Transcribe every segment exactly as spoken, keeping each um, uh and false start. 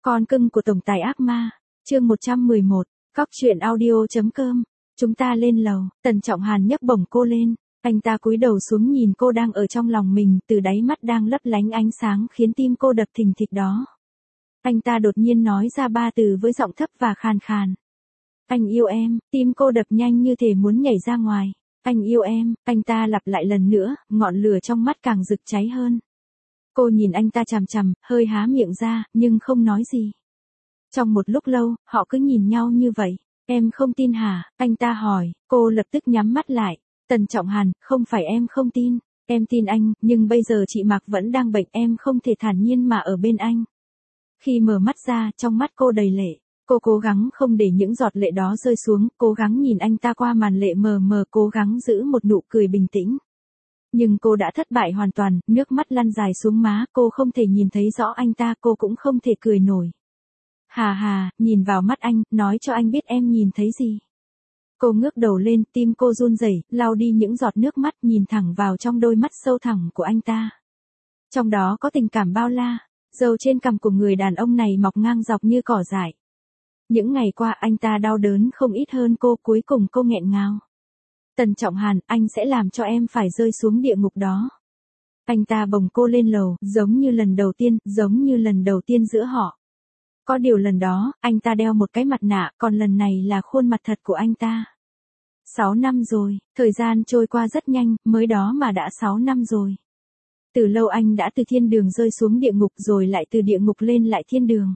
Con cưng của tổng tài ác ma, chương một trăm mười một, Cóc truyện audio.com, chúng ta lên lầu, Tần Trọng Hàn nhấc bổng cô lên, anh ta cúi đầu xuống nhìn cô đang ở trong lòng mình, từ đáy mắt đang lấp lánh ánh sáng khiến tim cô đập thình thịch đó. Anh ta đột nhiên nói ra ba từ với giọng thấp và khàn khàn. Anh yêu em, tim cô đập nhanh như thể muốn nhảy ra ngoài. Anh yêu em, anh ta lặp lại lần nữa, ngọn lửa trong mắt càng rực cháy hơn. Cô nhìn anh ta chằm chằm, hơi há miệng ra, nhưng không nói gì. Trong một lúc lâu, họ cứ nhìn nhau như vậy. Em không tin hả? Anh ta hỏi, cô lập tức nhắm mắt lại. Tần Trọng Hàn, không phải em không tin. Em tin anh, nhưng bây giờ chị Mạc vẫn đang bệnh, em không thể thản nhiên mà ở bên anh. Khi mở mắt ra, trong mắt cô đầy lệ. Cô cố gắng không để những giọt lệ đó rơi xuống, cố gắng nhìn anh ta qua màn lệ mờ mờ, cố gắng giữ một nụ cười bình tĩnh. Nhưng cô đã thất bại hoàn toàn, nước mắt lăn dài xuống má, cô không thể nhìn thấy rõ anh ta, cô cũng không thể cười nổi. Hà hà, nhìn vào mắt anh, nói cho anh biết em nhìn thấy gì. Cô ngước đầu lên, tim cô run rẩy, lau đi những giọt nước mắt, nhìn thẳng vào trong đôi mắt sâu thẳm của anh ta. Trong đó có tình cảm bao la, râu trên cằm của người đàn ông này mọc ngang dọc như cỏ dại. Những ngày qua anh ta đau đớn không ít hơn cô, cuối cùng cô nghẹn ngào. Tần Trọng Hàn, anh sẽ làm cho em phải rơi xuống địa ngục đó. Anh ta bồng cô lên lầu, giống như lần đầu tiên, giống như lần đầu tiên giữa họ. Có điều lần đó, anh ta đeo một cái mặt nạ, còn lần này là khuôn mặt thật của anh ta. Sáu năm rồi, thời gian trôi qua rất nhanh, mới đó mà đã sáu năm rồi. Từ lâu anh đã từ thiên đường rơi xuống địa ngục rồi lại từ địa ngục lên lại thiên đường.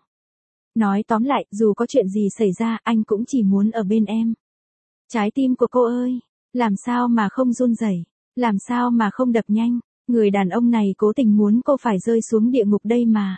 Nói tóm lại, dù có chuyện gì xảy ra, anh cũng chỉ muốn ở bên em. Trái tim của cô ơi, làm sao mà không run rẩy, làm sao mà không đập nhanh, người đàn ông này cố tình muốn cô phải rơi xuống địa ngục đây mà.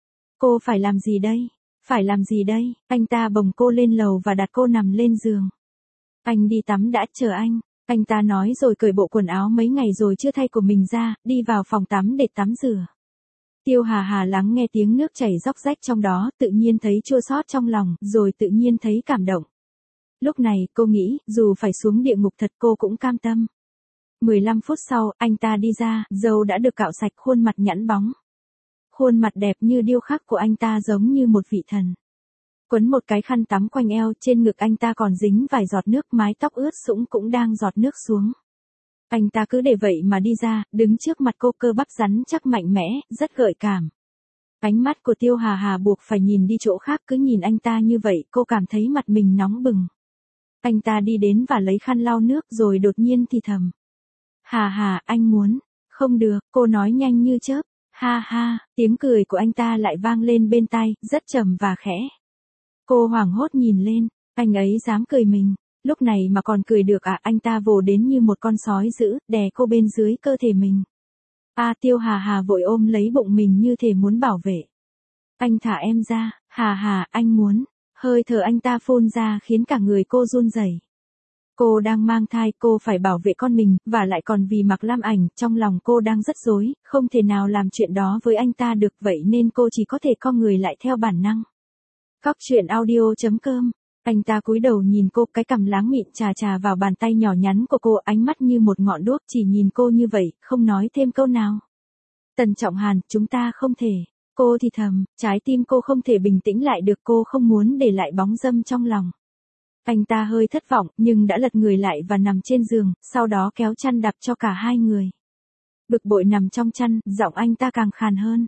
Cô phải làm gì đây, phải làm gì đây, anh ta bồng cô lên lầu và đặt cô nằm lên giường. Anh đi tắm đã, chờ anh, anh ta nói rồi cởi bộ quần áo mấy ngày rồi chưa thay của mình ra, đi vào phòng tắm để tắm rửa. Tiêu Hà Hà lắng nghe tiếng nước chảy róc rách trong đó, tự nhiên thấy chua xót trong lòng, rồi tự nhiên thấy cảm động. Lúc này, cô nghĩ, dù phải xuống địa ngục thật cô cũng cam tâm. mười lăm phút sau, anh ta đi ra, râu đã được cạo sạch, khuôn mặt nhẵn bóng. Khuôn mặt đẹp như điêu khắc của anh ta giống như một vị thần. Quấn một cái khăn tắm quanh eo, trên ngực anh ta còn dính vài giọt nước, mái tóc ướt sũng cũng đang giọt nước xuống. Anh ta cứ để vậy mà đi ra, đứng trước mặt cô, cơ bắp rắn chắc mạnh mẽ, rất gợi cảm. Ánh mắt của Tiêu Hà Hà buộc phải nhìn đi chỗ khác, cứ nhìn anh ta như vậy, cô cảm thấy mặt mình nóng bừng. Anh ta đi đến và lấy khăn lau nước rồi đột nhiên thì thầm. Hà Hà, anh muốn. Không được, cô nói nhanh như chớp. Ha ha, tiếng cười của anh ta lại vang lên bên tai, rất trầm và khẽ. Cô hoảng hốt nhìn lên, anh ấy dám cười mình. Lúc này mà còn cười được à? Anh ta vồ đến như một con sói dữ, đè cô bên dưới cơ thể mình. A à, Tiêu Hà Hà vội ôm lấy bụng mình như thể muốn bảo vệ. Anh thả em ra, Hà Hà, anh muốn. Hơi thở anh ta phun ra khiến cả người cô run rẩy. Cô đang mang thai, cô phải bảo vệ con mình, và lại còn vì Mạc Lam Ảnh, trong lòng cô đang rất rối, không thể nào làm chuyện đó với anh ta được, vậy nên cô chỉ có thể co người lại theo bản năng. Cóc truyện audio.com. Anh ta cúi đầu nhìn cô, cái cằm láng mịn chà chà vào bàn tay nhỏ nhắn của cô, ánh mắt như một ngọn đuốc, chỉ nhìn cô như vậy, không nói thêm câu nào. Tần Trọng Hàn, chúng ta không thể. Cô thì thầm, trái tim cô không thể bình tĩnh lại được, cô không muốn để lại bóng dâm trong lòng. Anh ta hơi thất vọng, nhưng đã lật người lại và nằm trên giường, sau đó kéo chăn đắp cho cả hai người. Bực bội nằm trong chăn, giọng anh ta càng khàn hơn.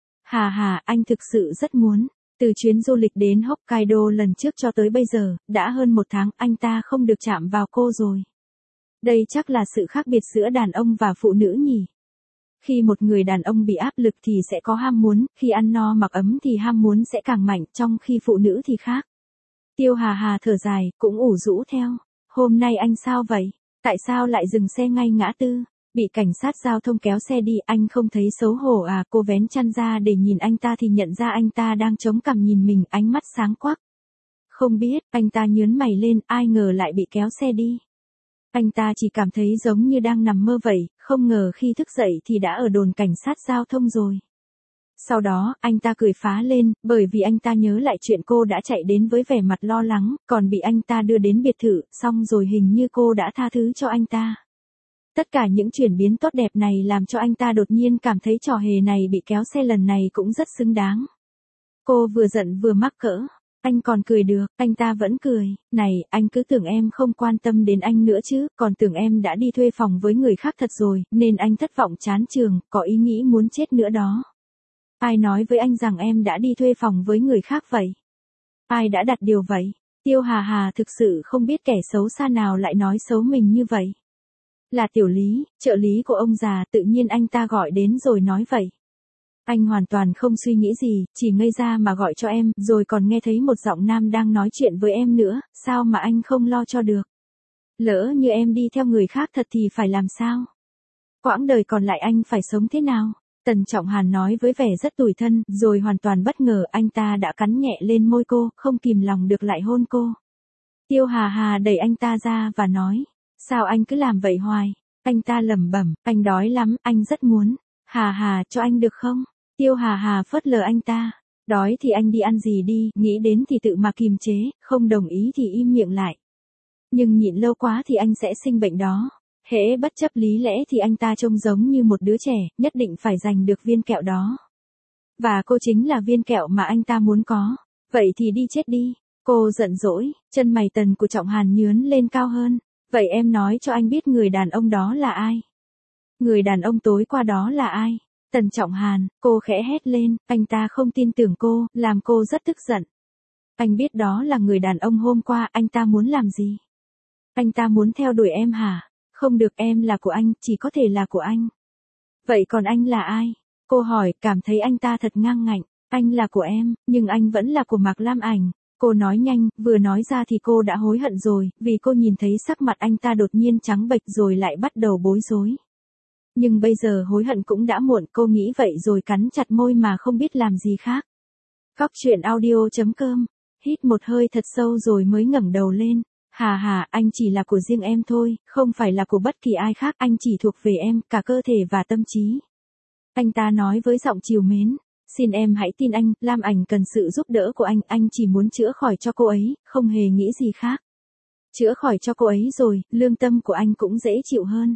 Hà Hà, anh thực sự rất muốn. Từ chuyến du lịch đến Hokkaido lần trước cho tới bây giờ, đã hơn một tháng, anh ta không được chạm vào cô rồi. Đây chắc là sự khác biệt giữa đàn ông và phụ nữ nhỉ. Khi một người đàn ông bị áp lực thì sẽ có ham muốn, khi ăn no mặc ấm thì ham muốn sẽ càng mạnh, trong khi phụ nữ thì khác. Tiêu Hà Hà thở dài, cũng ủ rũ theo. Hôm nay anh sao vậy? Tại sao lại dừng xe ngay ngã tư? Bị cảnh sát giao thông kéo xe đi, anh không thấy xấu hổ à? Cô vén chăn ra để nhìn anh ta thì nhận ra anh ta đang chống cằm nhìn mình, ánh mắt sáng quắc. Không biết, anh ta nhướng mày lên, ai ngờ lại bị kéo xe đi. Anh ta chỉ cảm thấy giống như đang nằm mơ vậy, không ngờ khi thức dậy thì đã ở đồn cảnh sát giao thông rồi. Sau đó, anh ta cười phá lên, bởi vì anh ta nhớ lại chuyện cô đã chạy đến với vẻ mặt lo lắng, còn bị anh ta đưa đến biệt thự, xong rồi hình như cô đã tha thứ cho anh ta. Tất cả những chuyển biến tốt đẹp này làm cho anh ta đột nhiên cảm thấy trò hề này bị kéo xe lần này cũng rất xứng đáng. Cô vừa giận vừa mắc cỡ. Anh còn cười được, anh ta vẫn cười, này, anh cứ tưởng em không quan tâm đến anh nữa chứ, còn tưởng em đã đi thuê phòng với người khác thật rồi, nên anh thất vọng chán trường, có ý nghĩ muốn chết nữa đó. Ai nói với anh rằng em đã đi thuê phòng với người khác vậy? Ai đã đặt điều vậy? Tiêu Hà Hà thực sự không biết kẻ xấu xa nào lại nói xấu mình như vậy. Là Tiểu Lý, trợ lý của ông già, tự nhiên anh ta gọi đến rồi nói vậy. Anh hoàn toàn không suy nghĩ gì, chỉ ngây ra mà gọi cho em, rồi còn nghe thấy một giọng nam đang nói chuyện với em nữa, sao mà anh không lo cho được? Lỡ như em đi theo người khác thật thì phải làm sao? Quãng đời còn lại anh phải sống thế nào? Tần Trọng Hàn nói với vẻ rất tủi thân, rồi hoàn toàn bất ngờ anh ta đã cắn nhẹ lên môi cô, không kìm lòng được lại hôn cô. Tiêu Hà Hà đẩy anh ta ra và nói, sao anh cứ làm vậy hoài? Anh ta lẩm bẩm, anh đói lắm, anh rất muốn. Hà Hà, cho anh được không? Tiêu Hà Hà phớt lờ anh ta. Đói thì anh đi ăn gì đi, nghĩ đến thì tự mà kìm chế, không đồng ý thì im miệng lại. Nhưng nhịn lâu quá thì anh sẽ sinh bệnh đó. Hễ bất chấp lý lẽ thì anh ta trông giống như một đứa trẻ, nhất định phải giành được viên kẹo đó. Và cô chính là viên kẹo mà anh ta muốn có. Vậy thì đi chết đi. Cô giận dỗi, chân mày Tần của Trọng Hàn nhướn lên cao hơn. Vậy em nói cho anh biết người đàn ông đó là ai? Người đàn ông tối qua đó là ai? Tần Trọng Hàn, cô khẽ hét lên, anh ta không tin tưởng cô, làm cô rất tức giận. Anh biết đó là người đàn ông hôm qua, anh ta muốn làm gì? Anh ta muốn theo đuổi em hả? Không được, em là của anh, chỉ có thể là của anh. Vậy còn anh là ai? Cô hỏi, cảm thấy anh ta thật ngang ngạnh. Anh là của em, nhưng anh vẫn là của Mạc Lam Ảnh. Cô nói nhanh, vừa nói ra thì cô đã hối hận rồi, vì cô nhìn thấy sắc mặt anh ta đột nhiên trắng bệch rồi lại bắt đầu bối rối. Nhưng bây giờ hối hận cũng đã muộn, cô nghĩ vậy rồi cắn chặt môi mà không biết làm gì khác. Cóc truyện audio chấm com, hít một hơi thật sâu rồi mới ngẩng đầu lên. Hà hà, anh chỉ là của riêng em thôi, không phải là của bất kỳ ai khác, anh chỉ thuộc về em, cả cơ thể và tâm trí. Anh ta nói với giọng trìu mến, xin em hãy tin anh, Lam Ảnh cần sự giúp đỡ của anh, anh chỉ muốn chữa khỏi cho cô ấy, không hề nghĩ gì khác. Chữa khỏi cho cô ấy rồi, lương tâm của anh cũng dễ chịu hơn.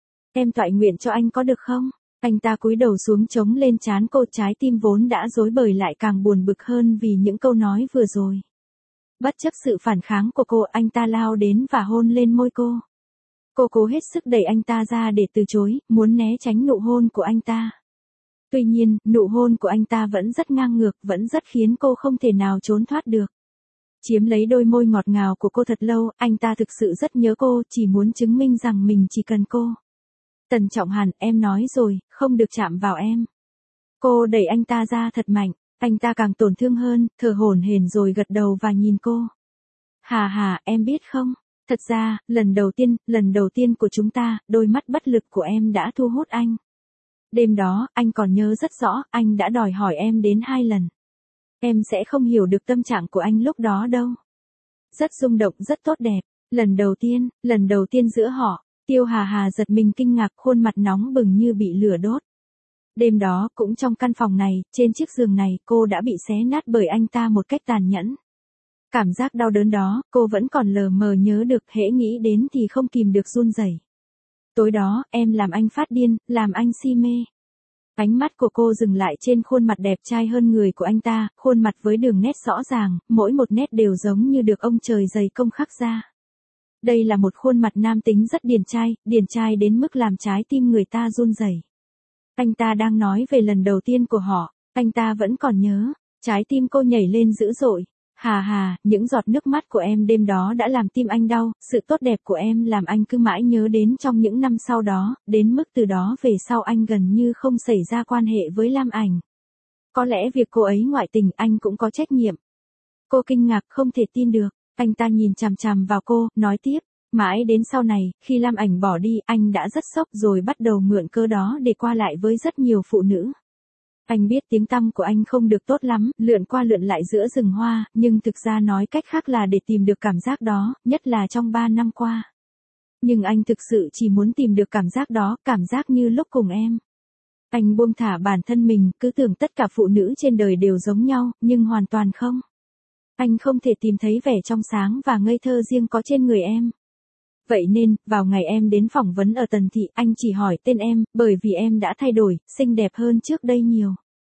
Em toại nguyện cho anh có được không? Anh ta cúi đầu xuống chống lên trán cô, trái tim vốn đã rối bời lại càng buồn bực hơn vì những câu nói vừa rồi. Bất chấp sự phản kháng của cô, anh ta lao đến và hôn lên môi cô. Cô cố hết sức đẩy anh ta ra để từ chối, muốn né tránh nụ hôn của anh ta. Tuy nhiên, nụ hôn của anh ta vẫn rất ngang ngược, vẫn rất khiến cô không thể nào trốn thoát được. Chiếm lấy đôi môi ngọt ngào của cô thật lâu, anh ta thực sự rất nhớ cô, chỉ muốn chứng minh rằng mình chỉ cần cô. Tần Trọng Hàn, em nói rồi, không được chạm vào em. Cô đẩy anh ta ra thật mạnh, anh ta càng tổn thương hơn, thở hổn hển rồi gật đầu và nhìn cô. Hà hà, em biết không, thật ra, lần đầu tiên, lần đầu tiên của chúng ta, đôi mắt bất lực của em đã thu hút anh. Đêm đó, anh còn nhớ rất rõ, anh đã đòi hỏi em đến hai lần. Em sẽ không hiểu được tâm trạng của anh lúc đó đâu. Rất rung động, rất tốt đẹp. Lần đầu tiên, lần đầu tiên giữa họ, Tiêu Hà Hà giật mình kinh ngạc, khuôn mặt nóng bừng như bị lửa đốt. Đêm đó, cũng trong căn phòng này, trên chiếc giường này, cô đã bị xé nát bởi anh ta một cách tàn nhẫn. Cảm giác đau đớn đó, cô vẫn còn lờ mờ nhớ được, hễ nghĩ đến thì không kìm được run rẩy. Tối đó, em làm anh phát điên, làm anh si mê. Ánh mắt của cô dừng lại trên khuôn mặt đẹp trai hơn người của anh ta, khuôn mặt với đường nét rõ ràng, mỗi một nét đều giống như được ông trời dày công khắc ra. Đây là một khuôn mặt nam tính rất điển trai, điển trai đến mức làm trái tim người ta run rẩy. Anh ta đang nói về lần đầu tiên của họ, anh ta vẫn còn nhớ, trái tim cô nhảy lên dữ dội. Hà hà, những giọt nước mắt của em đêm đó đã làm tim anh đau, sự tốt đẹp của em làm anh cứ mãi nhớ đến trong những năm sau đó, đến mức từ đó về sau anh gần như không xảy ra quan hệ với Lam Ảnh. Có lẽ việc cô ấy ngoại tình anh cũng có trách nhiệm. Cô kinh ngạc không thể tin được, anh ta nhìn chằm chằm vào cô, nói tiếp, mãi đến sau này, khi Lam Ảnh bỏ đi, anh đã rất sốc rồi bắt đầu mượn cơ đó để qua lại với rất nhiều phụ nữ. Anh biết tiếng tăm của anh không được tốt lắm, lượn qua lượn lại giữa rừng hoa, nhưng thực ra nói cách khác là để tìm được cảm giác đó, nhất là trong ba năm qua. Nhưng anh thực sự chỉ muốn tìm được cảm giác đó, cảm giác như lúc cùng em. Anh buông thả bản thân mình, cứ tưởng tất cả phụ nữ trên đời đều giống nhau, nhưng hoàn toàn không. Anh không thể tìm thấy vẻ trong sáng và ngây thơ riêng có trên người em. Vậy nên, vào ngày em đến phỏng vấn ở Tần Thị, anh chỉ hỏi tên em, bởi vì em đã thay đổi, xinh đẹp hơn trước đây nhiều.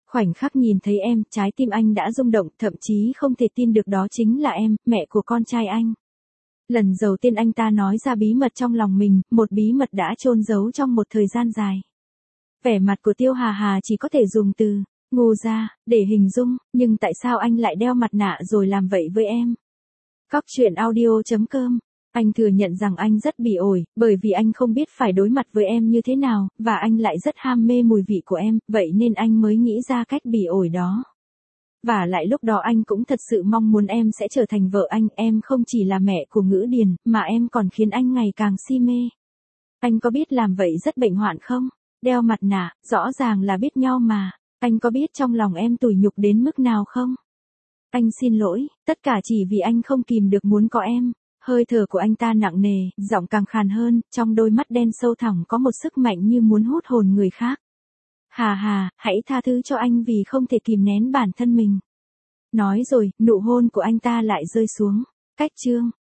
Khoảnh khắc nhìn thấy em, trái tim anh đã rung động, thậm chí không thể tin được đó chính là em, mẹ của con trai anh. Lần đầu tiên anh ta nói ra bí mật trong lòng mình, một bí mật đã chôn giấu trong một thời gian dài. Vẻ mặt của Tiêu Hà Hà chỉ có thể dùng từ ngu ra để hình dung, nhưng tại sao anh lại đeo mặt nạ rồi làm vậy với em? Cóc truyện audio chấm com. Anh thừa nhận rằng anh rất bỉ ổi, bởi vì anh không biết phải đối mặt với em như thế nào, và anh lại rất ham mê mùi vị của em, vậy nên anh mới nghĩ ra cách bỉ ổi đó. Và lại lúc đó anh cũng thật sự mong muốn em sẽ trở thành vợ anh, em không chỉ là mẹ của Ngữ Điền, mà em còn khiến anh ngày càng si mê. Anh có biết làm vậy rất bệnh hoạn không? Đeo mặt nạ, rõ ràng là biết nhau mà. Anh có biết trong lòng em tủi nhục đến mức nào không? Anh xin lỗi, tất cả chỉ vì anh không kìm được muốn có em. Hơi thở của anh ta nặng nề, giọng càng khàn hơn, trong đôi mắt đen sâu thẳm có một sức mạnh như muốn hút hồn người khác. Hà Hà, hãy tha thứ cho anh vì không thể kìm nén bản thân mình. Nói rồi, nụ hôn của anh ta lại rơi xuống. Cách chương